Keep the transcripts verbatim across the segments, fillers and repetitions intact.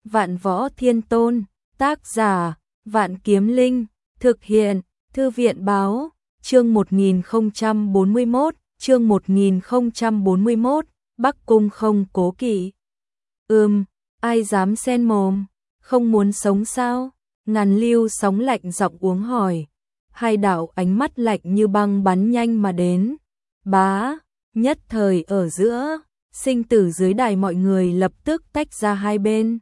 Vạn Võ Thiên Tôn, tác giả, Vạn Kiếm Linh, thực hiện, Thư viện báo, chương một nghìn không trăm bốn mươi mốt, chương một nghìn không trăm bốn mươi mốt, Bắc Cung không cố kỵ. Ừm, ai dám xen mồm, không muốn sống sao? Ngàn Lưu sóng lạnh giọng uống hỏi. Hai đạo ánh mắt lạnh như băng bắn nhanh mà đến. Bá, nhất thời ở giữa, sinh tử dưới đài mọi người lập tức tách ra hai bên.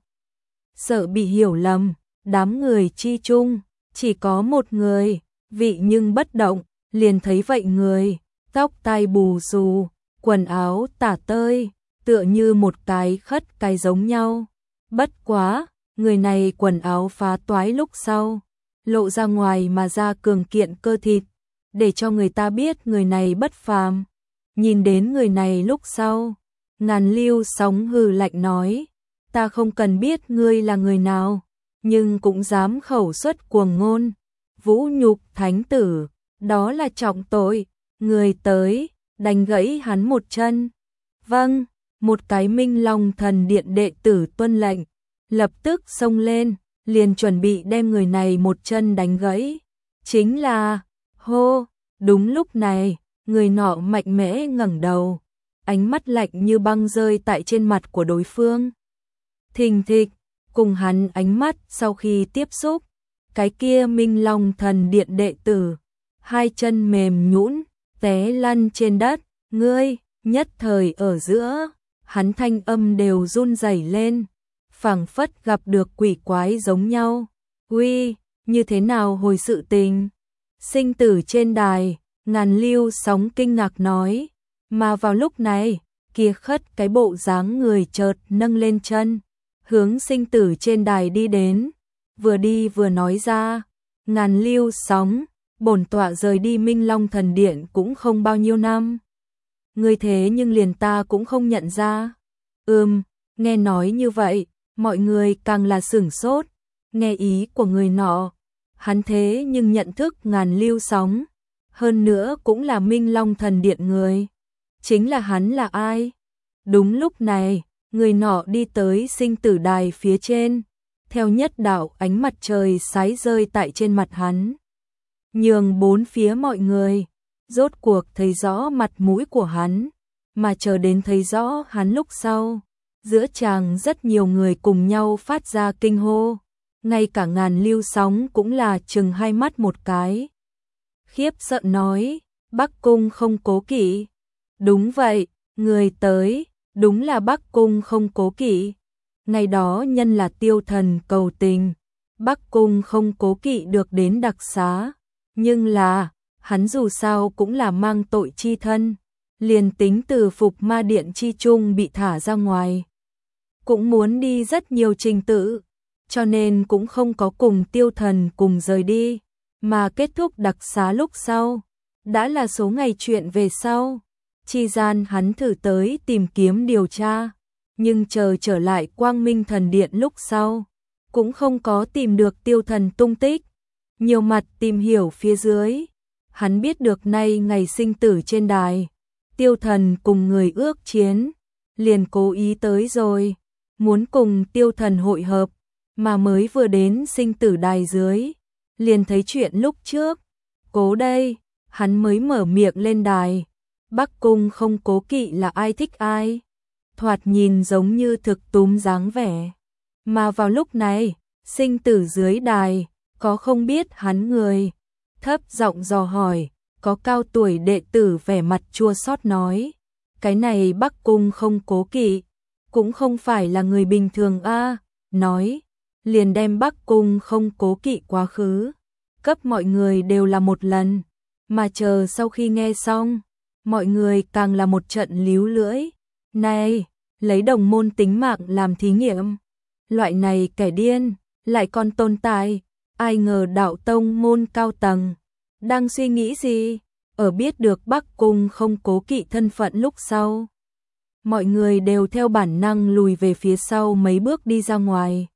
Sợ bị hiểu lầm, đám người chi chung, chỉ có một người, vị nhưng bất động, liền thấy vậy người, tóc tai bù xù, quần áo tả tơi, tựa như một cái khất cái giống nhau. Bất quá, người này quần áo phá toái lúc sau, lộ ra ngoài mà ra cường kiện cơ thịt, để cho người ta biết người này bất phàm. Nhìn đến người này lúc sau, Ngàn Lưu sóng hừ lạnh nói, ta không cần biết ngươi là người nào, nhưng cũng dám khẩu xuất cuồng ngôn, vũ nhục thánh tử, đó là trọng tội, người tới, đánh gãy hắn một chân. Vâng, một cái Minh Long Thần Điện đệ tử tuân lệnh, lập tức xông lên, liền chuẩn bị đem người này một chân đánh gãy. Chính là, hô, đúng lúc này, người nọ mạnh mẽ ngẩng đầu, ánh mắt lạnh như băng rơi tại trên mặt của đối phương. Thình thịch, cùng hắn ánh mắt sau khi tiếp xúc, cái kia Minh Long Thần Điện đệ tử, hai chân mềm nhũn, té lăn trên đất, ngươi, nhất thời ở giữa, hắn thanh âm đều run rẩy lên, phảng phất gặp được quỷ quái giống nhau. Uy, như thế nào hồi sự tình? Sinh tử trên đài, Ngàn Lưu sóng kinh ngạc nói, mà vào lúc này, kia khất cái bộ dáng người chợt nâng lên chân, hướng sinh tử trên đài đi đến, vừa đi vừa nói ra, Ngàn Lưu sóng, bổn tọa rời đi Minh Long Thần Điện cũng không bao nhiêu năm. Ngươi thế nhưng liền ta cũng không nhận ra. Ừm, nghe nói như vậy, mọi người càng là sửng sốt, nghe ý của người nọ, hắn thế nhưng nhận thức Ngàn Lưu sóng, hơn nữa cũng là Minh Long Thần Điện người. Chính là hắn là ai? Đúng lúc này, người nọ đi tới sinh tử đài phía trên, theo nhất đạo ánh mặt trời sái rơi tại trên mặt hắn, nhường bốn phía mọi người rốt cuộc thấy rõ mặt mũi của hắn, mà chờ đến thấy rõ hắn lúc sau, giữa chàng rất nhiều người cùng nhau phát ra kinh hô, ngay cả Ngàn Lưu sóng cũng là chừng hai mắt một cái. Khiếp sợ nói, Bắc Cung không cố kỵ. Đúng vậy, người tới, đúng là Bắc Cung không cố kỵ. Ngày đó nhân là tiêu thần cầu tình, Bắc Cung không cố kỵ được đến đặc xá, nhưng là, hắn dù sao cũng là mang tội chi thân, liền tính từ Phục Ma Điện chi chung bị thả ra ngoài, cũng muốn đi rất nhiều trình tự, cho nên cũng không có cùng tiêu thần cùng rời đi, mà kết thúc đặc xá lúc sau, đã là số ngày chuyện về sau. Chi gian hắn thử tới tìm kiếm điều tra, nhưng chờ trở lại Quang Minh Thần Điện lúc sau, cũng không có tìm được tiêu thần tung tích. Nhiều mặt tìm hiểu phía dưới, hắn biết được nay ngày sinh tử trên đài, tiêu thần cùng người ước chiến, liền cố ý tới rồi, muốn cùng tiêu thần hội hợp, mà mới vừa đến sinh tử đài dưới, liền thấy chuyện lúc trước. Cố đây, hắn mới mở miệng lên đài. Bắc Cung không cố kỵ là ai thích ai, thoạt nhìn giống như thực túm dáng vẻ. Mà vào lúc này, sinh tử dưới đài, có không biết hắn người, thấp giọng dò hỏi, có cao tuổi đệ tử vẻ mặt chua xót nói, cái này Bắc Cung không cố kỵ, cũng không phải là người bình thường a, nói, liền đem Bắc Cung không cố kỵ quá khứ, cấp mọi người đều là một lần, mà chờ sau khi nghe xong, mọi người càng là một trận líu lưỡi. Này, lấy đồng môn tính mạng làm thí nghiệm. Loại này kẻ điên, lại còn tồn tại. Ai ngờ đạo tông môn cao tầng. Đang suy nghĩ gì? Ở biết được Bắc Cung không cố kỵ thân phận lúc sau. Mọi người đều theo bản năng lùi về phía sau mấy bước đi ra ngoài.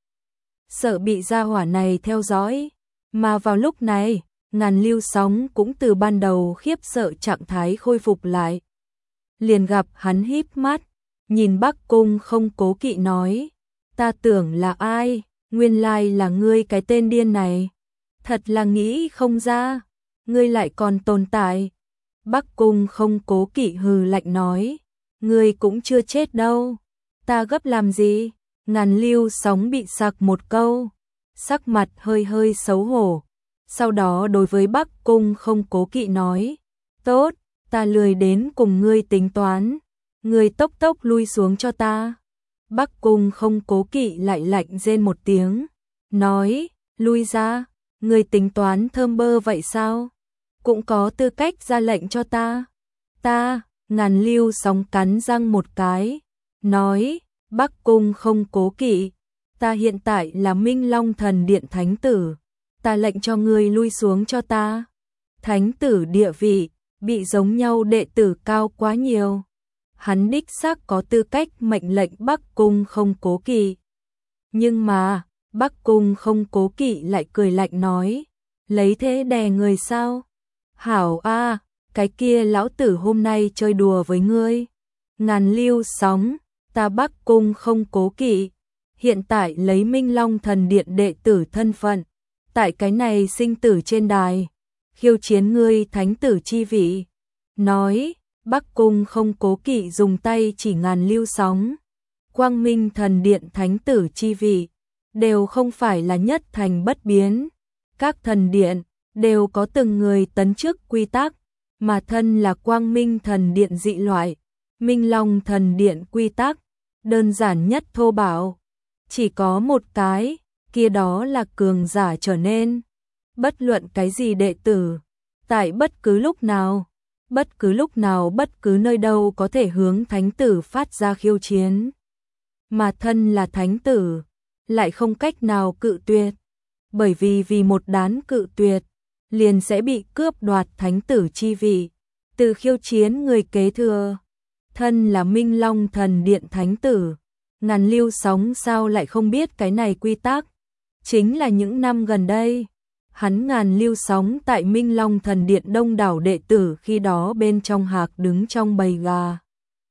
Sợ bị gia hỏa này theo dõi. Mà vào lúc này, Ngàn Lưu sóng cũng từ ban đầu khiếp sợ trạng thái khôi phục lại. Liền gặp hắn híp mắt, nhìn Bắc Cung không cố kỵ nói, Ta tưởng là ai, nguyên lai là ngươi cái tên điên này. Thật là nghĩ không ra, ngươi lại còn tồn tại. Bắc Cung Không Cố Kỵ hừ lạnh nói, ngươi cũng chưa chết đâu. Ta gấp làm gì? Ngàn Lưu Sóng bị sặc một câu, sắc mặt hơi hơi xấu hổ. Sau đó đối với Bắc Cung Không Cố Kỵ nói, tốt, ta lười đến cùng ngươi tính toán. Ngươi tốc tốc lui xuống cho ta. Bắc Cung Không Cố Kỵ lại lạnh rên một tiếng, nói, lui ra, ngươi tính toán thơm bơ vậy sao? Cũng có tư cách ra lệnh cho ta. Ta, Ngàn Lưu Sóng cắn răng một cái, nói, Bắc Cung Không Cố Kỵ, ta hiện tại là Minh Long Thần Điện Thánh Tử, ta lệnh cho ngươi lui xuống cho ta. Thánh Tử địa vị, bị giống nhau đệ tử cao quá nhiều. Hắn đích xác có tư cách mệnh lệnh Bắc Cung Không Cố Kỵ. Nhưng mà, Bắc Cung Không Cố Kỵ lại cười lạnh nói, lấy thế đè người sao? Hảo a, cái kia lão tử hôm nay chơi đùa với ngươi. Ngàn Lưu Sóng, ta Bắc Cung Không Cố Kỵ, hiện tại lấy Minh Long Thần Điện đệ tử thân phận, tại cái này sinh tử trên đài, khiêu chiến ngươi thánh tử chi vị. Nói, Bắc Cung Không Cố Kỵ dùng tay chỉ Ngàn Lưu Sóng. Quang Minh Thần Điện thánh tử chi vị, đều không phải là nhất thành bất biến. Các thần điện đều có từng người tấn chức quy tắc, mà thân là Quang Minh Thần Điện dị loại. Minh Long Thần Điện quy tắc, đơn giản nhất thô bạo, chỉ có một cái, kia đó là cường giả trở nên. Bất luận cái gì đệ tử, tại bất cứ lúc nào, bất cứ lúc nào bất cứ nơi đâu có thể hướng thánh tử phát ra khiêu chiến. Mà thân là thánh tử, lại không cách nào cự tuyệt, bởi vì vì một đán cự tuyệt, liền sẽ bị cướp đoạt thánh tử chi vị, từ khiêu chiến người kế thừa. Thân là Minh Long Thần Điện thánh tử, Ngàn Lưu Sóng sao lại không biết cái này quy tắc. Chính là những năm gần đây, hắn Ngàn Lưu Sóng tại Minh Long Thần Điện đông đảo đệ tử khi đó bên trong hạc đứng trong bầy gà.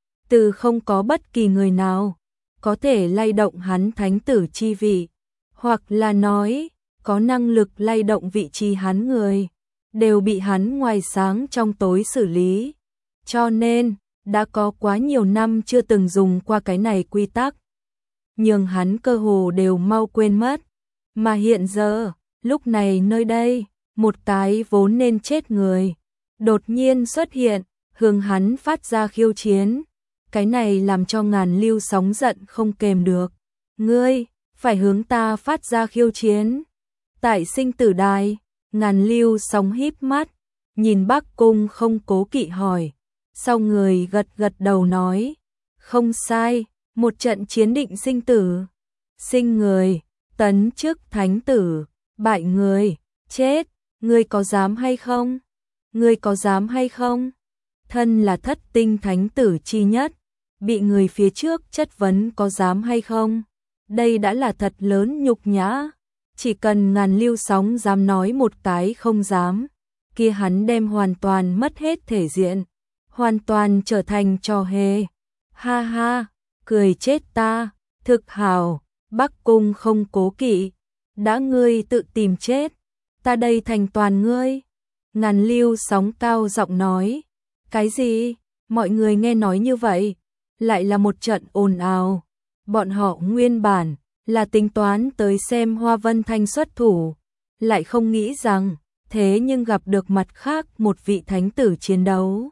Từ không có bất kỳ người nào có thể lay động hắn thánh tử chi vị, hoặc là nói có năng lực lay động vị trí hắn người, đều bị hắn ngoài sáng trong tối xử lý. Cho nên, đã có quá nhiều năm chưa từng dùng qua cái này quy tắc, nhưng hắn cơ hồ đều mau quên mất. Mà hiện giờ, lúc này nơi đây, một cái vốn nên chết người, đột nhiên xuất hiện, hướng hắn phát ra khiêu chiến. Cái này làm cho Ngàn Lưu Sóng giận không kềm được. Ngươi, phải hướng ta phát ra khiêu chiến. Tại sinh tử đài, Ngàn Lưu Sóng híp mắt, nhìn Bắc Cung Không Cố Kỵ hỏi. Sau người gật gật đầu nói, không sai, một trận chiến định sinh tử. Sinh người, tấn chức thánh tử, bại người, chết, ngươi có dám hay không? Ngươi có dám hay không? Thân là thất tinh thánh tử chi nhất, bị người phía trước chất vấn có dám hay không? Đây đã là thật lớn nhục nhã. Chỉ cần Ngàn Lưu Sóng dám nói một cái không dám, kia hắn đem hoàn toàn mất hết thể diện, hoàn toàn trở thành trò hề. Ha ha, cười chết ta, thực hào, Bắc Cung Không Cố Kỵ, đã ngươi tự tìm chết, ta đây thành toàn ngươi. Ngàn Lưu Sóng cao giọng nói, cái gì? Mọi người nghe nói như vậy, lại là một trận ồn ào. Bọn họ nguyên bản là tính toán tới xem Hoa Vân Thanh xuất thủ, lại không nghĩ rằng, thế nhưng gặp được mặt khác một vị thánh tử chiến đấu.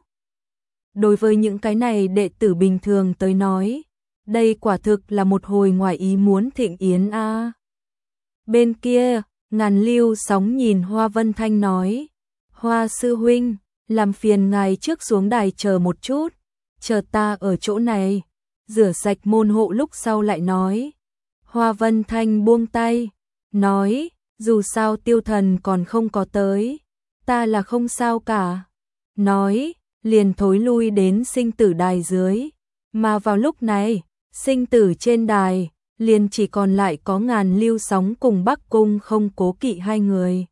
Đối với những cái này đệ tử bình thường tới nói, đây quả thực là một hồi ngoài ý muốn thịnh yến a. À. Bên kia, Ngàn Lưu Sóng nhìn Hoa Vân Thanh nói, Hoa sư huynh, làm phiền ngài trước xuống đài chờ một chút, chờ ta ở chỗ này, rửa sạch môn hộ lúc sau lại nói. Hoa Vân Thanh buông tay, nói, dù sao Tiêu Thần còn không có tới, ta là không sao cả. Nói, liền thối lui đến sinh tử đài dưới, mà vào lúc này, sinh tử trên đài, liền chỉ còn lại có Ngàn Lưu Sóng cùng Bắc Cung Không Cố Kỵ hai người.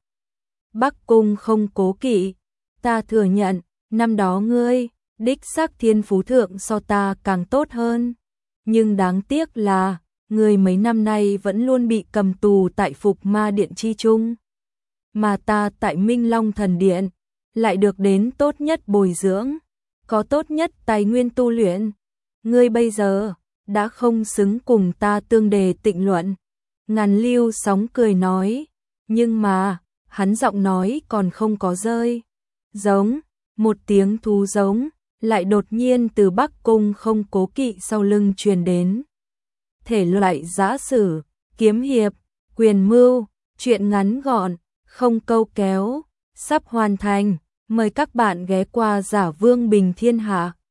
Bắc Cung Không Cố Kỵ, ta thừa nhận, năm đó ngươi, đích xác thiên phú thượng so ta càng tốt hơn, nhưng đáng tiếc là, Người mấy năm nay vẫn luôn bị cầm tù tại Phục Ma Điện chi trung, mà ta tại Minh Long Thần Điện lại được đến tốt nhất bồi dưỡng, có tốt nhất tài nguyên tu luyện. Ngươi bây giờ đã không xứng cùng ta tương đề tịnh luận. Ngàn Lưu sóng cười nói, nhưng mà, hắn giọng nói còn không có rơi. Giống, một tiếng thú giống, lại đột nhiên từ Bắc Cung không cố kỵ sau lưng truyền đến. Thể loại giã sử, kiếm hiệp, quyền mưu, truyện ngắn gọn, không câu kéo, sắp hoàn thành. Mời các bạn ghé qua Giả Vương Bình Thiên Hạ.